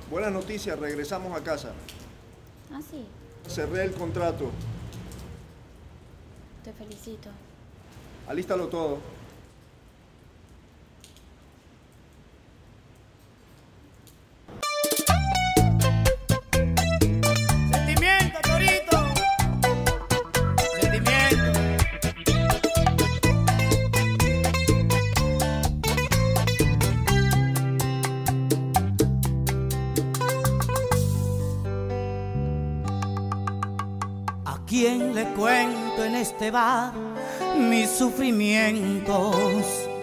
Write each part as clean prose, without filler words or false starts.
Buenas noticias, regresamos a casa. Ah, sí. Cerré el contrato. Te felicito. Alístalo todo. Sentimiento, Torito. Sentimiento. ¿A quién le cuento en este bar mis sufrimientos?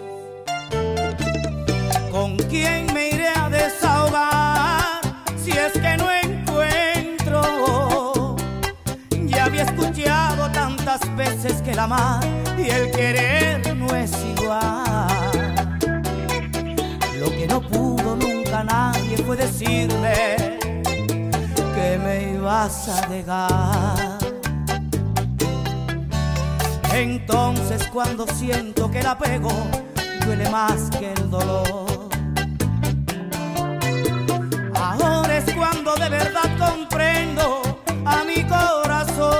¿Con quién me iré a desahogar si es que no encuentro? Ya había escuchado tantas veces que el amar y el querer no es igual. Lo que no pudo nunca nadie fue decirme que me ibas a dejar. Entonces cuando siento que el apego duele más que el dolor, ahora es cuando de verdad comprendo a mi corazón.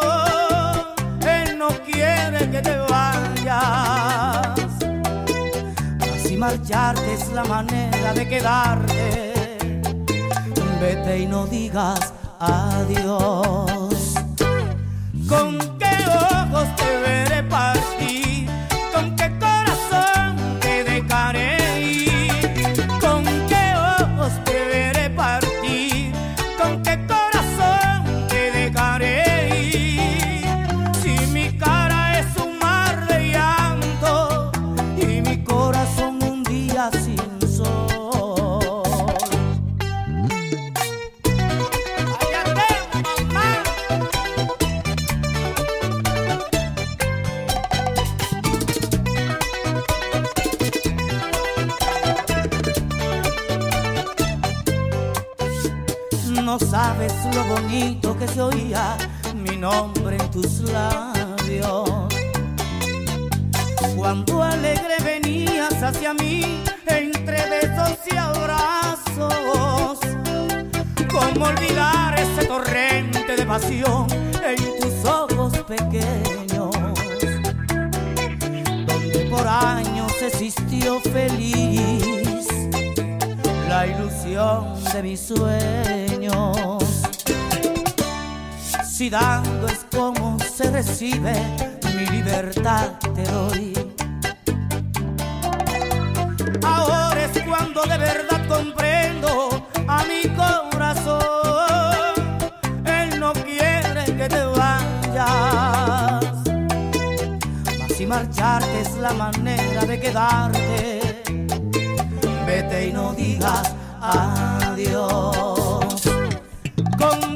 Él no quiere que te vayas, así marcharte es la manera de quedarte. Vete y no digas adiós. ¿Con qué ojos te veré partir? ¿Con qué corazón te dejaré ir? ¿Con qué ojos te veré partir? ¿Con qué corazón te dejaré ir? Si mi cara es un mar de llanto y mi corazón un día sin sol. No sabes lo bonito que se oía mi nombre en tus labios. Cuando alegre venías hacia mí entre besos y abrazos. ¿Cómo olvidar ese torrente de pasión en tus ojos pequeños? Donde por años existió feliz la ilusión de mis sueños. Si dando es como se recibe, mi libertad te doy. Ahora es cuando de verdad comprendo a mi corazón. Él no quiere que te vayas, mas si marcharte es la manera de quedarte. Vete y no digas adiós. Con